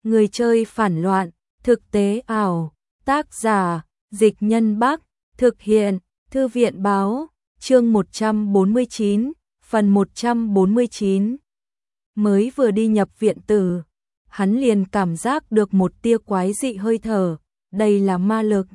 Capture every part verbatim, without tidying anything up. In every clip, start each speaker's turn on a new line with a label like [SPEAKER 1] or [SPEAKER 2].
[SPEAKER 1] Người chơi phản loạn, thực tế ảo, tác giả, Dịch Nhân Bắc, thực hiện, Thư viện báo, chương một trăm bốn mươi chín, phần một trăm bốn mươi chín. Mới vừa đi nhập viện tử, hắn liền cảm giác được một tia quái dị hơi thở, đây là ma lực.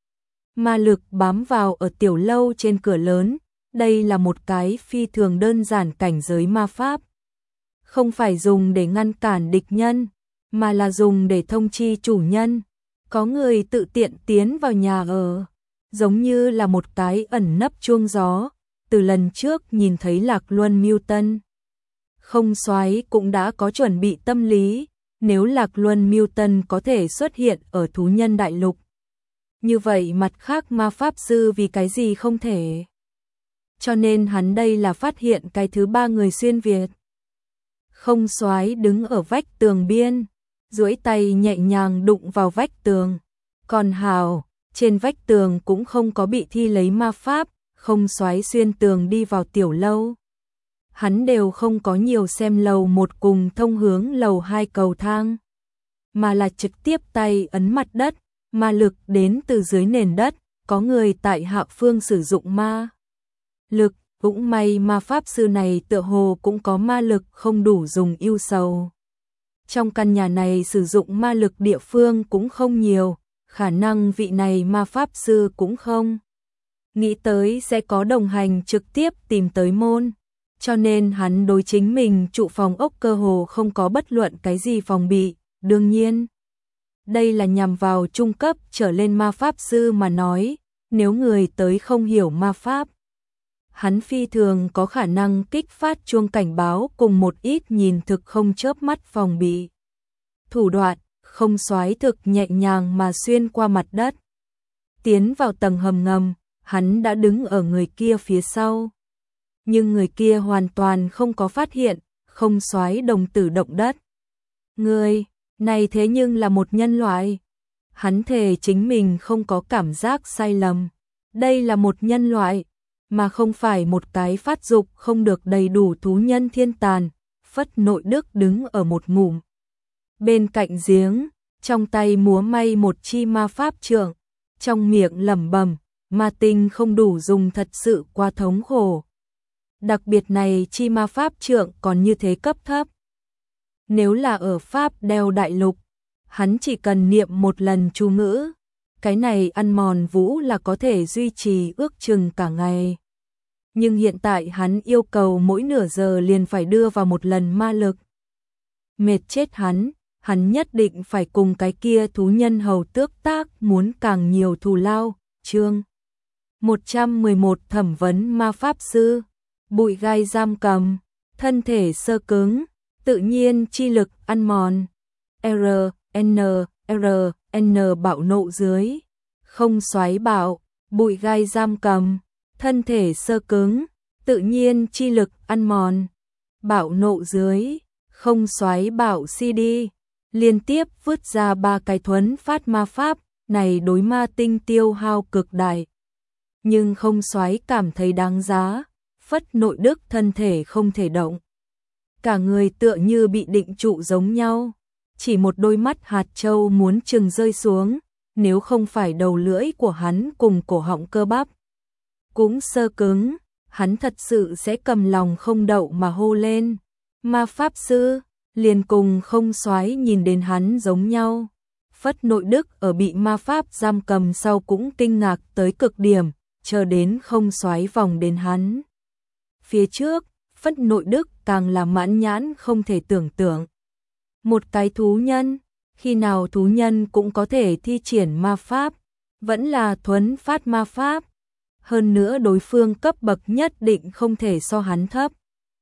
[SPEAKER 1] Ma lực bám vào ở tiểu lâu trên cửa lớn, đây là một cái phi thường đơn giản cảnh giới ma pháp. Không phải dùng để ngăn cản địch nhân, mà là dùng để thông chi chủ nhân. Có người tự tiện tiến vào nhà ở, giống như là một cái ẩn nấp chuông gió. Từ lần trước nhìn thấy Lạc Luân Mưu Tân, Không Soái cũng đã có chuẩn bị tâm lý, nếu Lạc Luân Mưu Tân có thể xuất hiện ở thú nhân đại lục. Như vậy mặt khác ma pháp sư vì cái gì không thể? Cho nên hắn đây là phát hiện cái thứ ba người xuyên Việt. Không Soái đứng ở vách tường biên, duỗi tay nhẹ nhàng đụng vào vách tường. Còn hào, trên vách tường cũng không có bị thi lấy ma pháp, Không Soái xuyên tường đi vào tiểu lâu. Hắn đều không có nhiều xem lầu một cùng thông hướng lầu hai cầu thang, mà là trực tiếp tay ấn mặt đất, ma lực đến từ dưới nền đất, có người tại hạ phương sử dụng ma lực, cũng may ma pháp sư này tựa hồ cũng có ma lực không đủ dùng ưu sầu. Trong căn nhà này sử dụng ma lực địa phương cũng không nhiều, khả năng vị này ma pháp sư cũng không nghĩ tới sẽ có đồng hành trực tiếp tìm tới môn, cho nên hắn đối chính mình trụ phòng ốc cơ hồ không có bất luận cái gì phòng bị. Đương nhiên, đây là nhằm vào trung cấp trở lên ma pháp sư mà nói, nếu người tới không hiểu ma pháp, hắn phi thường có khả năng kích phát chuông cảnh báo cùng một ít nhìn thực không chớp mắt phòng bị. Thủ đoạn, Không Soái thực nhẹ nhàng mà xuyên qua mặt đất, tiến vào tầng hầm ngầm, hắn đã đứng ở người kia phía sau. Nhưng người kia hoàn toàn không có phát hiện, Không Soái đồng tử động đất. Người này thế nhưng là một nhân loại. Hắn thề chính mình không có cảm giác sai lầm. Đây là một nhân loại, mà không phải một cái phát dục không được đầy đủ thú nhân thiên tàn. Phất Nội Đức đứng ở một ngụm bên cạnh giếng, trong tay múa may một chi ma pháp trượng, trong miệng lẩm bẩm, ma tinh không đủ dùng thật sự quá thống khổ. Đặc biệt này chi ma pháp trượng còn như thế cấp thấp. Nếu là ở Pháp đeo đại lục, hắn chỉ cần niệm một lần chú ngữ, cái này ăn mòn vũ là có thể duy trì ước chừng cả ngày. Nhưng hiện tại hắn yêu cầu mỗi nửa giờ liền phải đưa vào một lần ma lực. Mệt chết hắn, hắn nhất định phải cùng cái kia thú nhân hầu tước tác muốn càng nhiều thù lao. Chương một trăm mười một Thẩm vấn ma pháp sư. Bụi gai giam cầm, thân thể sơ cứng, tự nhiên chi lực ăn mòn. R, N, R, N bạo nộ dưới. Không Soái bạo, bụi gai giam cầm, thân thể sơ cứng, tự nhiên chi lực ăn mòn. Bạo nộ dưới, Không Soái bạo xê đê, liên tiếp vứt ra ba cái thuấn phát ma pháp, này đối ma tinh tiêu hao cực đại. Nhưng Không Soái cảm thấy đáng giá. Phất Nội Đức thân thể không thể động, cả người tựa như bị định trụ giống nhau, chỉ một đôi mắt hạt châu muốn chừng rơi xuống, nếu không phải đầu lưỡi của hắn cùng cổ họng cơ bắp cũng sơ cứng, hắn thật sự sẽ cầm lòng không đậu mà hô lên. Ma pháp sư, liền cùng Không Soái nhìn đến hắn giống nhau. Phất Nội Đức ở bị ma pháp giam cầm sau cũng kinh ngạc tới cực điểm, chờ đến Không Soái vòng đến hắn phía trước, Phất Nội Đức càng là mãn nhãn không thể tưởng tượng. Một cái thú nhân, khi nào thú nhân cũng có thể thi triển ma pháp, vẫn là thuấn phát ma pháp. Hơn nữa đối phương cấp bậc nhất định không thể so hắn thấp.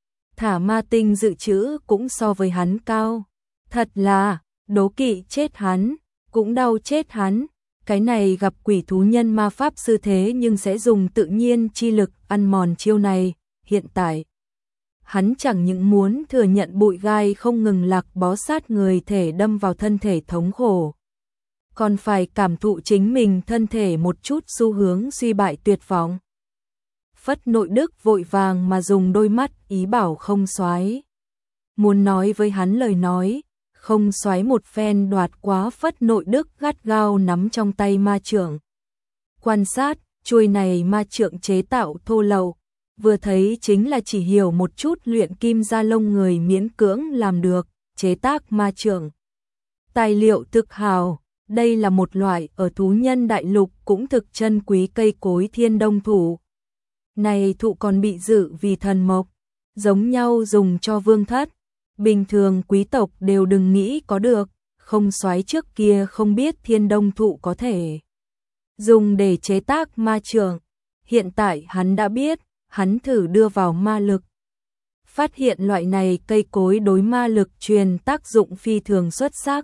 [SPEAKER 1] Thả ma tinh dự trữ cũng so với hắn cao. Thật là, đố kỵ chết hắn, cũng đau chết hắn. Cái này gặp quỷ thú nhân ma pháp sư thế nhưng sẽ dùng tự nhiên chi lực ăn mòn chiêu này. Hiện tại, hắn chẳng những muốn thừa nhận bụi gai không ngừng lạc bó sát người thể đâm vào thân thể thống khổ, còn phải cảm thụ chính mình thân thể một chút xu hướng suy bại tuyệt vọng. Phất Nội Đức vội vàng mà dùng đôi mắt ý bảo Không Soái. Muốn nói với hắn lời nói, không xoáy một phen đoạt quá Phất Nội Đức gắt gao nắm trong tay ma trượng. Quan sát, chuôi này ma trượng chế tạo thô lậu, vừa thấy chính là chỉ hiểu một chút luyện kim da lông người miễn cưỡng làm được, chế tác ma trượng. Tài liệu thực hào, đây là một loại ở thú nhân đại lục cũng thực chân quý cây cối thiên đông thụ. Này thụ còn bị dự vì thần mộc, giống nhau dùng cho vương thất. Bình thường quý tộc đều đừng nghĩ có được, không xoáy trước kia không biết thiên đông thụ có thể dùng để chế tác ma trượng. Hiện tại hắn đã biết, hắn thử đưa vào ma lực. Phát hiện loại này cây cối đối ma lực truyền tác dụng phi thường xuất sắc.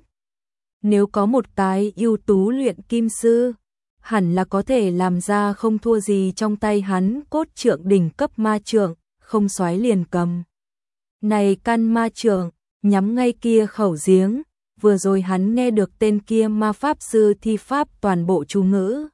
[SPEAKER 1] Nếu có một cái ưu tú luyện kim sư, hẳn là có thể làm ra không thua gì trong tay hắn cốt trượng đỉnh cấp ma trượng, không xoáy liền cầm. Này căn ma trượng, nhắm ngay kia khẩu giếng, vừa rồi hắn nghe được tên kia ma pháp sư thi pháp toàn bộ chú ngữ.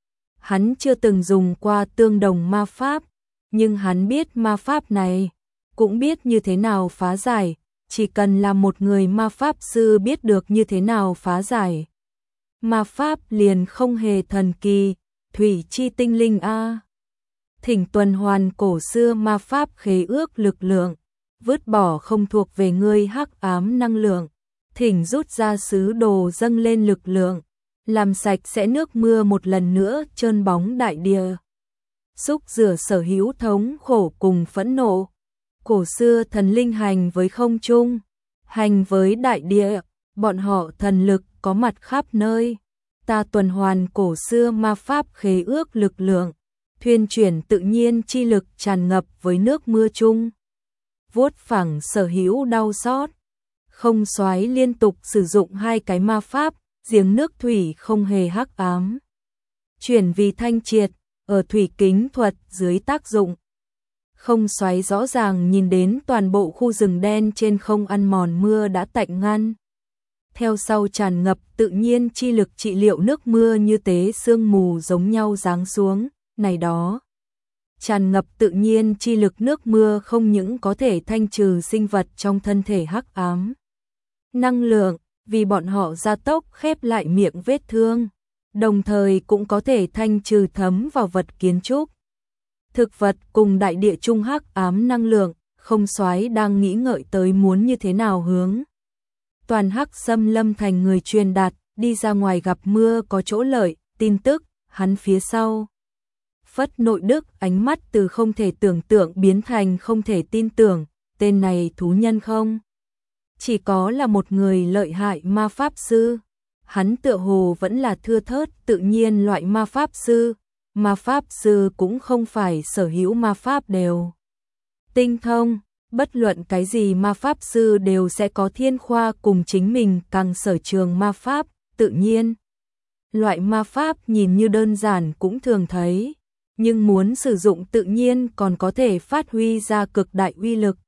[SPEAKER 1] Hắn chưa từng dùng qua tương đồng ma pháp, nhưng hắn biết ma pháp này, cũng biết như thế nào phá giải, chỉ cần là một người ma pháp sư biết được như thế nào phá giải. Ma pháp liền không hề thần kỳ, thủy chi tinh linh a. Thỉnh tuần hoàn cổ xưa ma pháp khế ước lực lượng, vứt bỏ không thuộc về ngươi hắc ám năng lượng, thỉnh rút ra sứ đồ dâng lên lực lượng, làm sạch sẽ nước mưa một lần nữa trơn bóng đại địa. Xúc rửa sở hữu thống khổ cùng phẫn nộ. Cổ xưa thần linh hành với không trung, hành với đại địa, bọn họ thần lực có mặt khắp nơi. Ta tuần hoàn cổ xưa ma pháp khế ước lực lượng, thuyên chuyển tự nhiên chi lực tràn ngập với nước mưa chung. Vuốt phẳng sở hữu đau xót. Không xoáy liên tục sử dụng hai cái ma pháp, giếng nước thủy không hề hắc ám. Chuyển vì thanh triệt, ở thủy kính thuật dưới tác dụng. Không xoáy rõ ràng nhìn đến toàn bộ khu rừng đen trên không ăn mòn mưa đã tạnh ngăn. Theo sau tràn ngập tự nhiên chi lực trị liệu nước mưa như tế sương mù giống nhau giáng xuống, này đó. Tràn ngập tự nhiên chi lực nước mưa không những có thể thanh trừ sinh vật trong thân thể hắc ám. Năng lượng, vì bọn họ gia tốc khép lại miệng vết thương, đồng thời cũng có thể thanh trừ thấm vào vật kiến trúc. Thực vật cùng đại địa trung hắc ám năng lượng, không xoáy đang nghĩ ngợi tới muốn như thế nào hướng. Toàn hắc xâm lâm thành người truyền đạt, đi ra ngoài gặp mưa có chỗ lợi, tin tức, hắn phía sau. Phất Nội Đức ánh mắt từ không thể tưởng tượng biến thành không thể tin tưởng, tên này thú nhân không? Chỉ có là một người lợi hại ma pháp sư. Hắn tựa hồ vẫn là thưa thớt tự nhiên loại ma pháp sư. Ma pháp sư cũng không phải sở hữu ma pháp đều tinh thông, bất luận cái gì ma pháp sư đều sẽ có thiên khoa cùng chính mình càng sở trường ma pháp, tự nhiên. Loại ma pháp nhìn như đơn giản cũng thường thấy, nhưng muốn sử dụng tự nhiên còn có thể phát huy ra cực đại uy lực.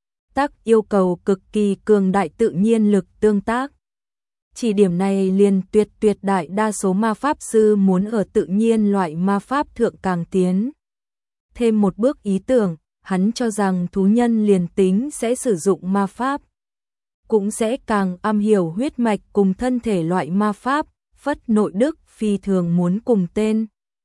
[SPEAKER 1] Tác yêu cầu cực kỳ cường đại tự nhiên lực tương tác. Chỉ điểm này liền tuyệt tuyệt đại đa số ma pháp sư muốn ở tự nhiên loại ma pháp thượng càng tiến. Thêm một bước ý tưởng, hắn cho rằng thú nhân liền tính sẽ sử dụng ma pháp, cũng sẽ càng am hiểu huyết mạch cùng thân thể loại ma pháp. Phất Nội Đức phi thường muốn cùng tên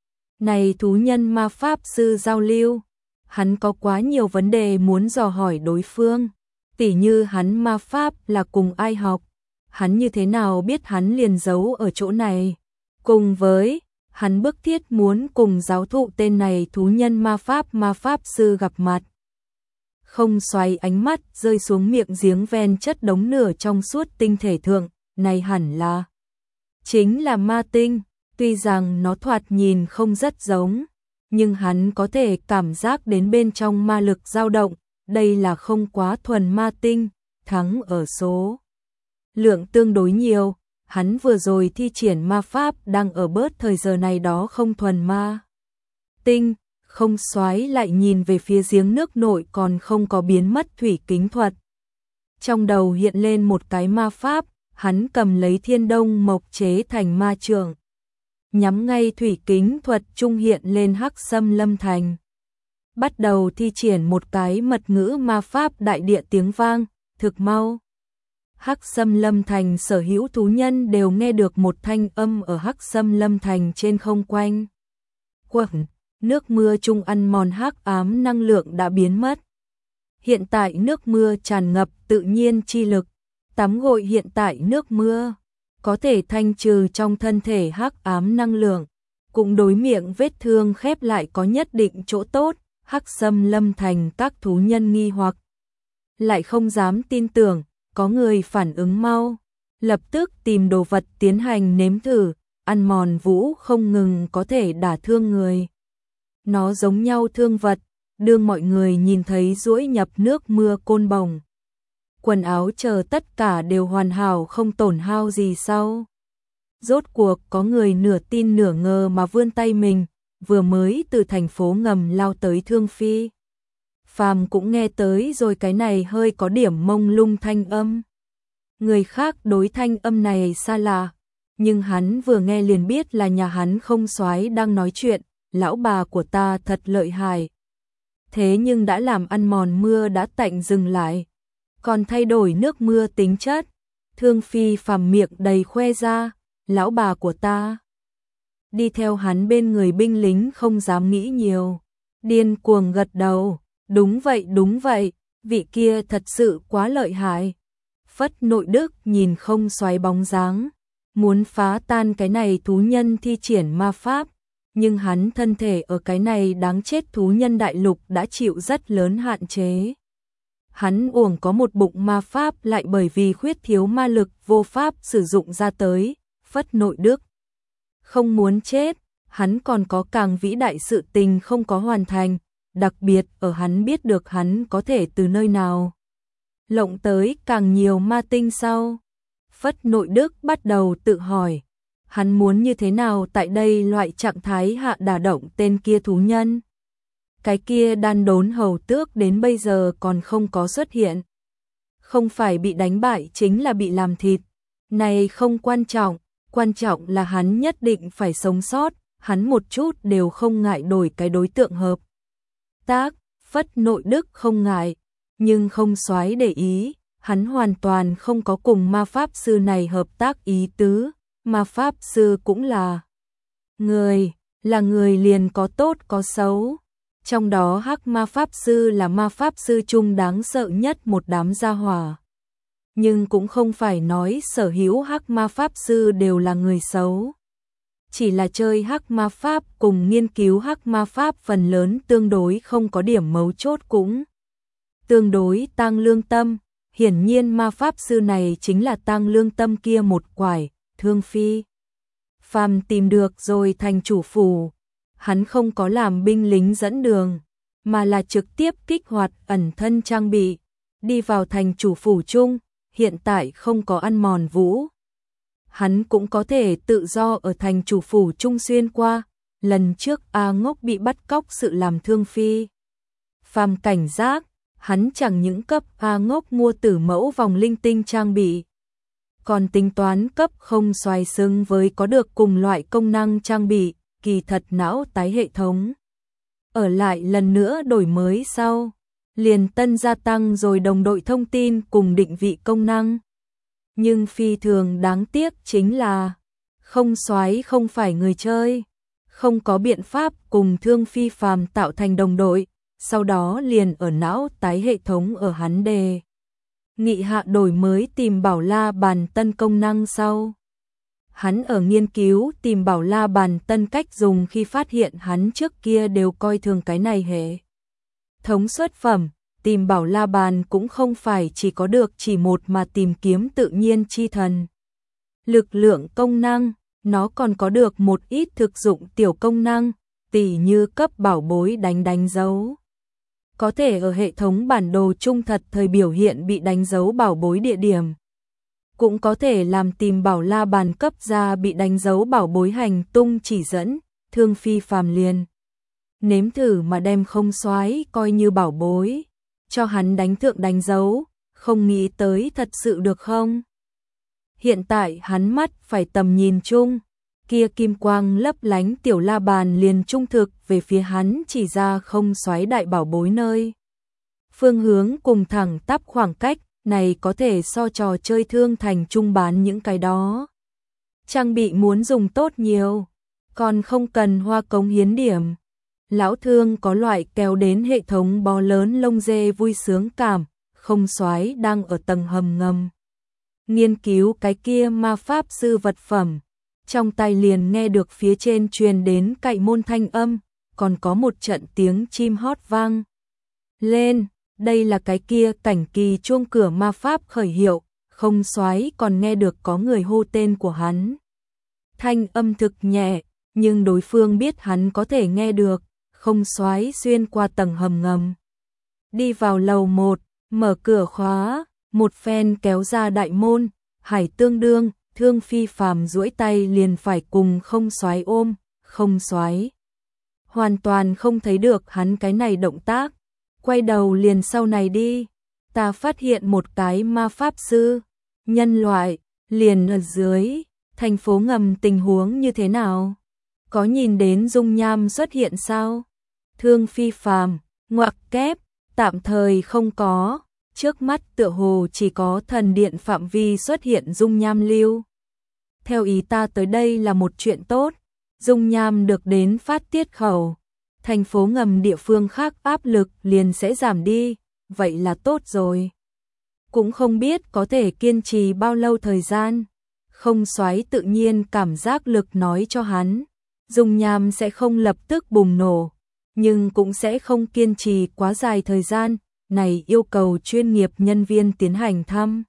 [SPEAKER 1] này thú nhân ma pháp sư giao lưu. Hắn có quá nhiều vấn đề muốn dò hỏi đối phương, tỉ như hắn ma pháp là cùng ai học, hắn như thế nào biết hắn liền giấu ở chỗ này, cùng với hắn bức thiết muốn cùng giáo thụ tên này thú nhân ma pháp ma pháp sư gặp mặt. Không xoáy ánh mắt rơi xuống miệng giếng ven chất đống nửa trong suốt tinh thể thượng, này hẳn là chính là ma tinh, tuy rằng nó thoạt nhìn không rất giống, nhưng hắn có thể cảm giác đến bên trong ma lực dao động, đây là không quá thuần ma tinh, thắng ở số lượng tương đối nhiều. Hắn vừa rồi thi triển ma pháp đang ở bớt thời giờ này đó không thuần ma tinh. Không xoáy lại nhìn về phía giếng nước nội còn không có biến mất thủy kính thuật. Trong đầu hiện lên một cái ma pháp, hắn cầm lấy thiên đông mộc chế thành ma trượng, nhắm ngay thủy kính thuật trung hiện lên hắc xâm lâm thành. Bắt đầu thi triển một cái mật ngữ ma pháp đại địa tiếng vang, thực mau. Hắc Sâm Lâm Thành sở hữu thú nhân đều nghe được một thanh âm ở Hắc Sâm Lâm Thành trên không quanh. Quẩn, nước mưa trung ăn mòn hắc ám năng lượng đã biến mất. Hiện tại nước mưa tràn ngập tự nhiên chi lực, tắm gội hiện tại nước mưa có thể thanh trừ trong thân thể hắc ám năng lượng, cũng đối miệng vết thương khép lại có nhất định chỗ tốt. Hắc Sâm Lâm Thành các thú nhân nghi hoặc lại không dám tin tưởng, có người phản ứng mau, lập tức tìm đồ vật tiến hành nếm thử. Ăn mòn vũ không ngừng có thể đả thương người. Nó giống nhau thương vật, đương mọi người nhìn thấy duỗi nhập nước mưa côn bồng. Quần áo chờ tất cả đều hoàn hảo không tổn hao gì sau. Rốt cuộc có người nửa tin nửa ngờ mà vươn tay mình, vừa mới từ thành phố ngầm lao tới Thương Phi. Phàm cũng nghe tới rồi, cái này hơi có điểm mông lung thanh âm. Người khác đối thanh âm này xa lạ, nhưng hắn vừa nghe liền biết là nhà hắn không soái đang nói chuyện. Lão bà của ta thật lợi hại. Thế nhưng đã làm ăn mòn mưa đã tạnh dừng lại, còn thay đổi nước mưa tính chất. Thương Phi Phàm miệng đầy khoe ra, lão bà của ta. Đi theo hắn bên người binh lính không dám nghĩ nhiều, điên cuồng gật đầu, đúng vậy đúng vậy, vị kia thật sự quá lợi hại. Phất Nội Đức nhìn không xoáy bóng dáng, muốn phá tan cái này thú nhân thi triển ma pháp, nhưng hắn thân thể ở cái này đáng chết thú nhân đại lục đã chịu rất lớn hạn chế. Hắn uổng có một bụng ma pháp lại bởi vì khuyết thiếu ma lực vô pháp sử dụng ra tới. Phất Nội Đức không muốn chết, hắn còn có càng vĩ đại sự tình không có hoàn thành, đặc biệt ở hắn biết được hắn có thể từ nơi nào lộng tới càng nhiều ma tinh sau. Phất Nội Đức bắt đầu tự hỏi, hắn muốn như thế nào tại đây loại trạng thái hạ đả động tên kia thú nhân. Cái kia đan đốn hầu tước đến bây giờ còn không có xuất hiện. Không phải bị đánh bại chính là bị làm thịt. Này không quan trọng, quan trọng là hắn nhất định phải sống sót, hắn một chút đều không ngại đổi cái đối tượng hợp tác. Phất Nội Đức không ngại, nhưng không soái để ý, hắn hoàn toàn không có cùng ma pháp sư này hợp tác ý tứ. Ma pháp sư cũng là người, là người liền có tốt có xấu. Trong đó hắc ma pháp sư là ma pháp sư chung đáng sợ nhất một đám gia hỏa. Nhưng cũng không phải nói sở hữu hắc ma pháp sư đều là người xấu. Chỉ là chơi hắc ma pháp cùng nghiên cứu hắc ma pháp phần lớn tương đối không có điểm mấu chốt, cũng tương đối tăng lương tâm. Hiển nhiên ma pháp sư này chính là tăng lương tâm kia một quải. Thương Phi Phàm tìm được rồi thành chủ phủ, hắn không có làm binh lính dẫn đường, mà là trực tiếp kích hoạt ẩn thân trang bị, đi vào thành chủ phủ chung. Hiện tại không có ăn mòn vũ, hắn cũng có thể tự do ở thành chủ phủ chung xuyên qua. Lần trước A Ngốc bị bắt cóc sự làm Thương Phi Phàm cảnh giác, hắn chẳng những cấp A Ngốc mua tử mẫu vòng linh tinh trang bị, còn tính toán cấp không xoài xứng với có được cùng loại công năng trang bị. Kỳ thật não tái hệ thống ở lại lần nữa đổi mới sau, liền tân gia tăng rồi đồng đội thông tin cùng định vị công năng. Nhưng phi thường đáng tiếc chính là không soái không phải người chơi, không có biện pháp cùng Thương Phi Phàm tạo thành đồng đội. Sau đó liền ở não tái hệ thống ở hắn đề nghị hạ đổi mới tìm bảo la bàn tân công năng sau. Hắn ở nghiên cứu tìm bảo la bàn tân cách dùng khi phát hiện hắn trước kia đều coi thường cái này hệ thống xuất phẩm. Tìm bảo la bàn cũng không phải chỉ có được chỉ một mà tìm kiếm tự nhiên chi thần lực lượng công năng, nó còn có được một ít thực dụng tiểu công năng, tỉ như cấp bảo bối đánh đánh dấu. Có thể ở hệ thống bản đồ trung thật thời biểu hiện bị đánh dấu bảo bối địa điểm. Cũng có thể làm tìm bảo la bàn cấp ra bị đánh dấu bảo bối hành tung chỉ dẫn. Thương Phi Phàm liền nếm thử mà đem không soái coi như bảo bối, cho hắn đánh thượng đánh dấu, không nghĩ tới thật sự được không? Hiện tại hắn mắt phải tầm nhìn chung, kia kim quang lấp lánh tiểu la bàn liền trung thực về phía hắn chỉ ra không soái đại bảo bối nơi. Phương hướng cùng thẳng tắp khoảng cách, này có thể so trò chơi thương thành trung bán những cái đó. Trang bị muốn dùng tốt nhiều, còn không cần hoa cống hiến điểm. Lão Thương có loại kéo đến hệ thống bó lớn lông dê vui sướng cảm, không soái đang ở tầng hầm ngầm. Nghiên cứu cái kia ma pháp sư vật phẩm, trong tay liền nghe được phía trên truyền đến cậy môn thanh âm, còn có một trận tiếng chim hót vang lên, đây là cái kia cảnh kỳ chuông cửa ma pháp khởi hiệu, không soái còn nghe được có người hô tên của hắn. Thanh âm thực nhẹ, nhưng đối phương biết hắn có thể nghe được, không soái xuyên qua tầng hầm ngầm. Đi vào lầu một, mở cửa khóa, một phen kéo ra đại môn, Hải Tương Đương, Thương Phi Phàm duỗi tay liền phải cùng không soái ôm, không soái hoàn toàn không thấy được hắn cái này động tác, quay đầu liền sau này đi. Ta phát hiện một cái ma pháp sư, nhân loại, liền ở dưới, thành phố ngầm tình huống như thế nào? Có nhìn đến dung nham xuất hiện sao? Thương Phi Phàm, ngoặc kép, tạm thời không có, trước mắt tựa hồ chỉ có thần điện phạm vi xuất hiện dung nham lưu. Theo ý ta tới đây là một chuyện tốt, dung nham được đến phát tiết khẩu, thành phố ngầm địa phương khác áp lực liền sẽ giảm đi, vậy là tốt rồi. Cũng không biết có thể kiên trì bao lâu thời gian, không soái tự nhiên cảm giác lực nói cho hắn, dung nham sẽ không lập tức bùng nổ, nhưng cũng sẽ không kiên trì quá dài thời gian, này yêu cầu chuyên nghiệp nhân viên tiến hành thăm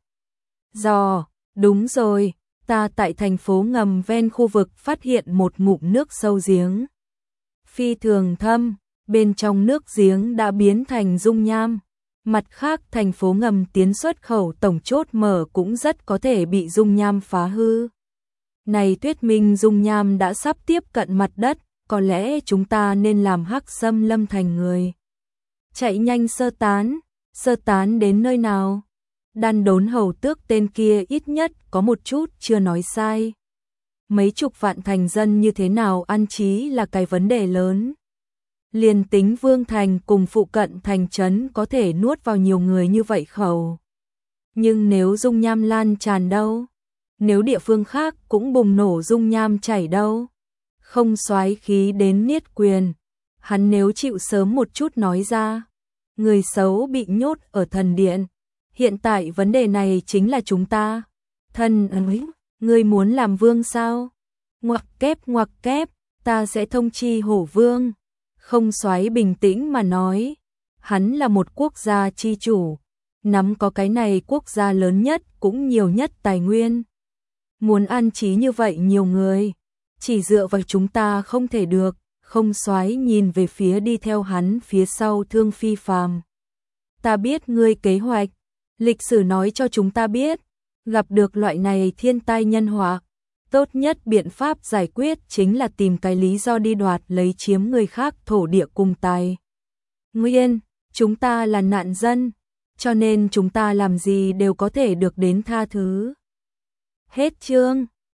[SPEAKER 1] dò. Đúng rồi, ta tại thành phố ngầm ven khu vực phát hiện một ngụm nước sâu giếng. Phi thường thâm, bên trong nước giếng đã biến thành dung nham. Mặt khác thành phố ngầm tiến xuất khẩu tổng chốt mở cũng rất có thể bị dung nham phá hư. Này thuyết minh dung nham đã sắp tiếp cận mặt đất, có lẽ chúng ta nên làm Hắc Xâm Lâm thành người. Chạy nhanh sơ tán, sơ tán đến nơi nào? Đan Đốn Hầu Tước tên kia ít nhất có một chút chưa nói sai. Mấy chục vạn thành dân như thế nào an trí là cái vấn đề lớn. Liền tính Vương Thành cùng phụ cận thành trấn có thể nuốt vào nhiều người như vậy khẩu. Nhưng nếu dung nham lan tràn đâu? Nếu địa phương khác cũng bùng nổ dung nham chảy đâu? Không soái khí đến niết quyền. Hắn nếu chịu sớm một chút nói ra. Người xấu bị nhốt ở thần điện. Hiện tại vấn đề này chính là chúng ta. Thần ấy, ngươi muốn làm vương sao? Ngoặc kép ngoặc kép, ta sẽ thông chi hổ vương. Không soái bình tĩnh mà nói. Hắn là một quốc gia chi chủ. Nắm có cái này quốc gia lớn nhất cũng nhiều nhất tài nguyên. Muốn an trí như vậy nhiều người. Chỉ dựa vào chúng ta không thể được. Không soái nhìn về phía đi theo hắn phía sau Thương Phi Phàm. Ta biết ngươi kế hoạch. Lịch sử nói cho chúng ta biết, gặp được loại này thiên tai nhân họa, tốt nhất biện pháp giải quyết chính là tìm cái lý do đi đoạt lấy chiếm người khác thổ địa cùng tài nguyên. Chúng ta là nạn dân, cho nên chúng ta làm gì đều có thể được đến tha thứ. Hết chương.